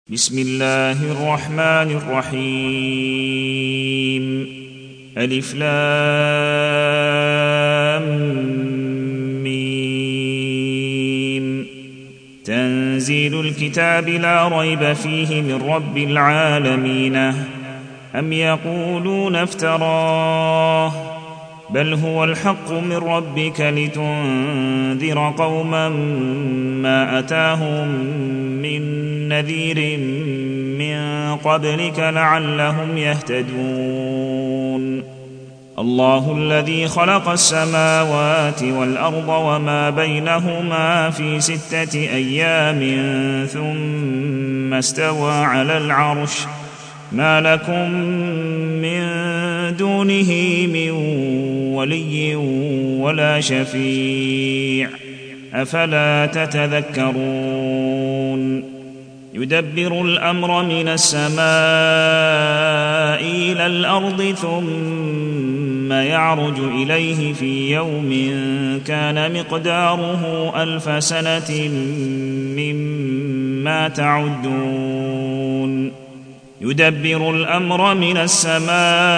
بسم الله الرحمن الرحيم ألف لام ميم تنزيل الكتاب لا ريب فيه من رب العالمين أم يقولون افتراه بل هو الحق من ربك لتنذر قوما ما أتاهم من نذير من قبلك لعلهم يهتدون الله الذي خلق السماوات والأرض وما بينهما في 6 أيام ثم استوى على العرش ما لكم من دونه من ولي ولا شفيع أفلا تتذكرون يدبر الأمر من السماء إلى الأرض ثم يعرج إليه في يوم كان مقداره 1000 سنة مما تعدون يدبر الأمر من السماء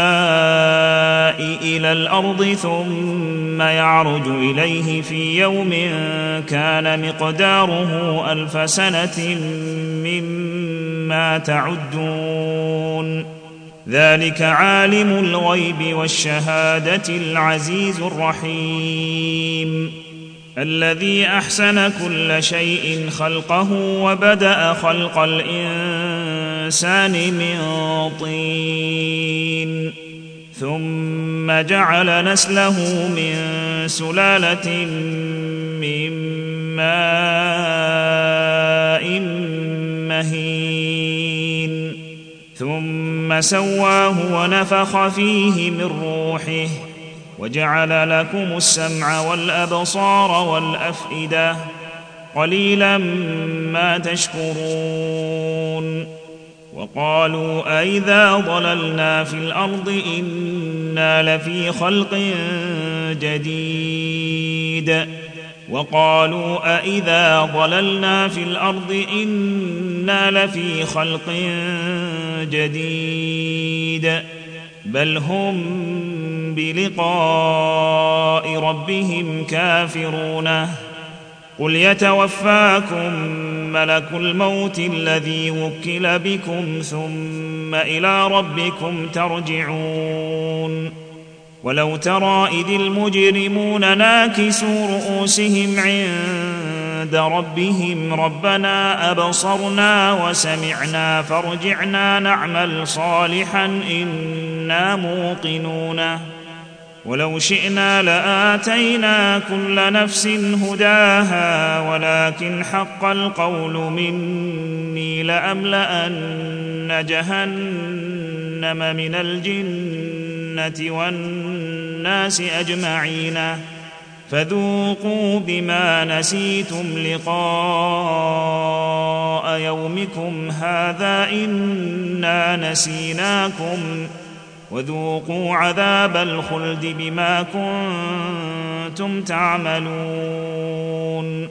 إلى الأرض ثم يعرج إليه في يوم كان مقداره 1000 سنة مما تعدون ذلك عالم الغيب والشهادة العزيز الرحيم الذي أحسن كل شيء خلقه وبدأ خلق الإنسان من طين ثم جعل نسله من سلالة من ماء مهين ثم سواه ونفخ فيه من روحه وجعل لكم السمع والأبصار والأفئدة قليلا ما تشكرون وقالوا أئذا ضللنا في الأرض إنا لفي خلق جديد وقالوا أئذا ضللنا في الأرض إنا لفي خلق جديد بل هم بلقاء ربهم كافرون قل يتوفاكم ملك الموت الذي وكل بكم ثم إلى ربكم ترجعون ولو ترى إذ المجرمون ناكسوا رؤوسهم عند ربهم ربنا أبصرنا وسمعنا فارجعنا نعمل صالحا إنا موقنون ولو شئنا لآتينا كل نفس هداها ولكن حق القول مني لأملأن جهنم من الجنة والناس أجمعين فذوقوا بما نسيتم لقاء يومكم هذا إنا نسيناكم وذوقوا عذاب الخلد بما كنتم تعملون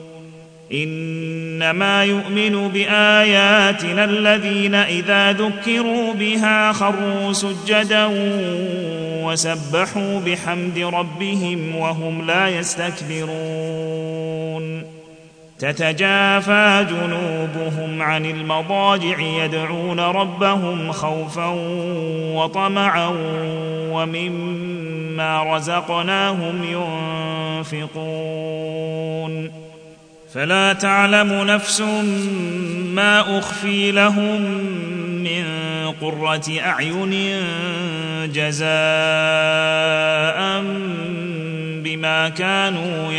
إنما يؤمن بآياتنا الذين إذا ذكروا بها خروا سجدا وسبحوا بحمد ربهم وهم لا يستكبرون تتجافى جنوبهم عن المضاجع يدعون ربهم خوفا وطمعا ومما رزقناهم ينفقون فلا تعلم نفس ما أخفي لهم من قرة أعين جزاء بما كانوا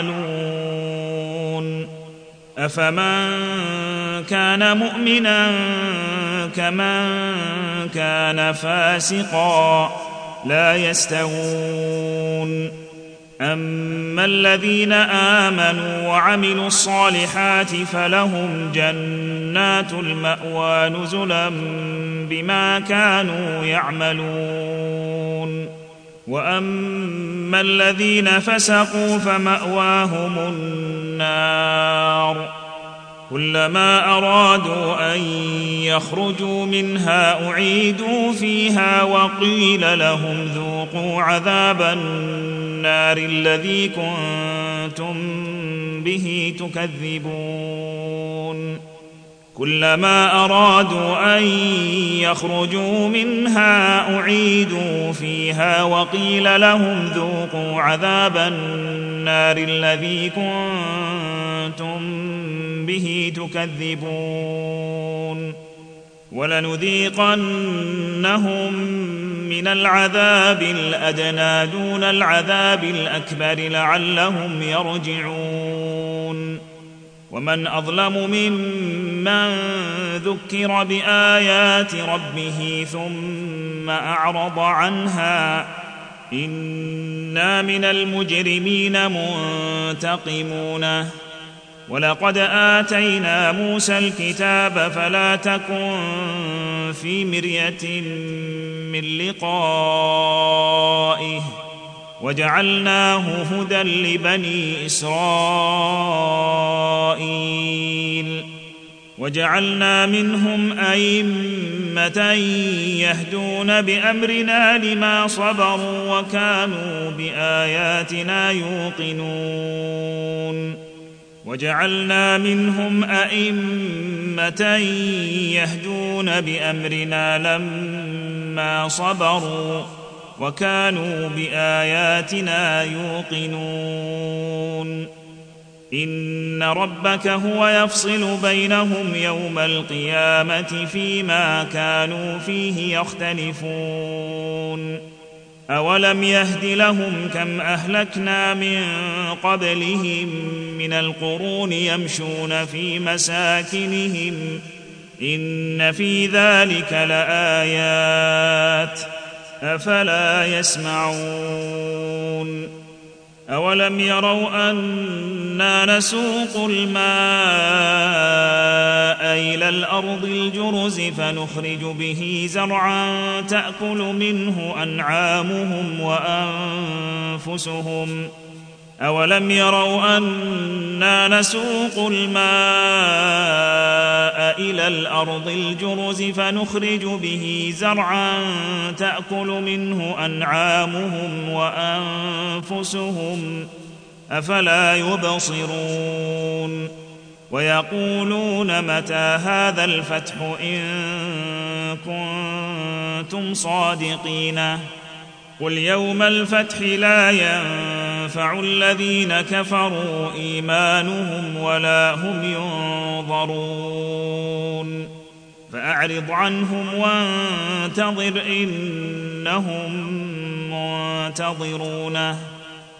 يعملون أفمن كان مؤمنا كمن كان فاسقا لا يستوون أما الذين آمنوا وعملوا الصالحات فلهم جنات المأوى نزلا بما كانوا يعملون وأما الذين فسقوا فمأواهم النار كلما أرادوا أن يخرجوا منها أعيدوا فيها وقيل لهم ذوقوا عذاب النار الذي كنتم به تكذبون كلما أرادوا أن يخرجوا منها أعيدوا فيها وقيل لهم ذوقوا عذاب النار الذي كنتم به تكذبون ولنذيقنهم من العذاب الأدنى دون العذاب الأكبر لعلهم يرجعون ومن أظلم ممن ذكر بآيات ربه ثم أعرض عنها إنا من المجرمين منتقمون ولقد آتينا موسى الكتاب فلا تكن في مرية من لقائه وجعلناه هدى لبني إسرائيل وجعلنا منهم أئمة يهدون بأمرنا لما صبروا وكانوا بآياتنا يوقنون وجعلنا منهم أئمة يهدون بأمرنا لما صبروا وكانوا بآياتنا يوقنون إن ربك هو يفصل بينهم يوم القيامة فيما كانوا فيه يختلفون أولم يهد لهم كم أهلكنا من قبلهم من القرون يمشون في مساكنهم إن في ذلك لآيات أفلا يسمعون أولم يروا أنا نسوق الماء إلى الأرض الجرز فنخرج به زرعا تأكل منه أنعامهم وأنفسهم أولم يروا أنا نسوق الماء إلى الأرض الجرز فنخرج به زرعا تأكل منه أنعامهم وأنفسهم أفلا يبصرون ويقولون متى هذا الفتح إن كنتم صادقين قل يوم الفتح لا ينفع الذين كفروا إيمانهم ولا هم ينظرون فأعرض عنهم وانتظر إنهم منتظرون